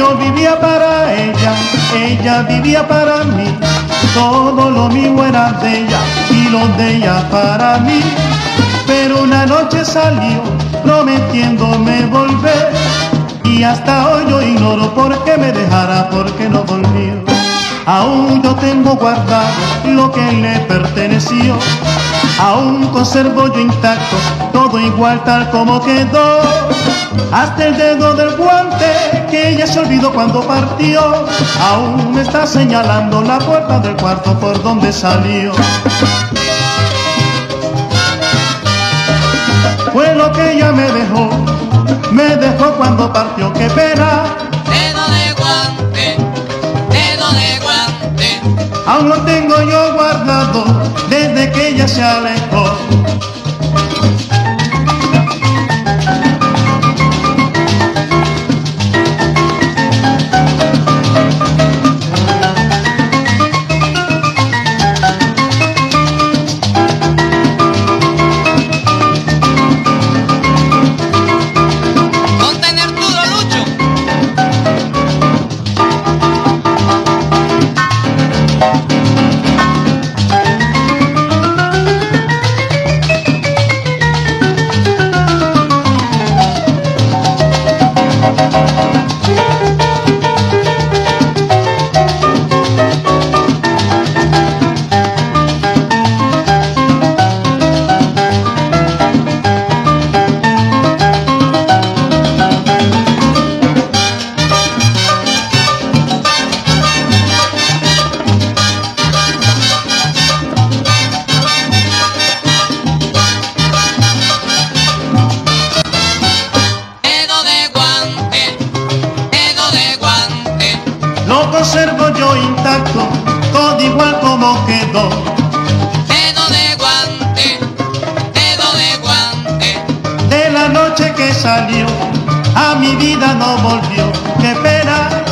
yo vivía para ella vivía para mí. Todo lo mío era de ella y lo de ella para mí. Pero una noche salió prometiéndome volver, y hasta hoy yo ignoro por qué me dejara, por qué no volvió. Aún yo tengo guardado lo que le perteneció, aún conservo yo intacto todo igual tal como quedó. Hasta el dedo del guante que ella se olvidó cuando partió, aún me está señalando la puerta del cuarto por donde salió. Fue lo que ella me dejó cuando partió, qué pena. Dedo de guante, Aún lo tengo yo guardado desde que ella se alejó. Lo conservo yo intacto, todo igual como quedó. Dedo de guante, De la noche que salió, a mi vida no volvió, qué pena.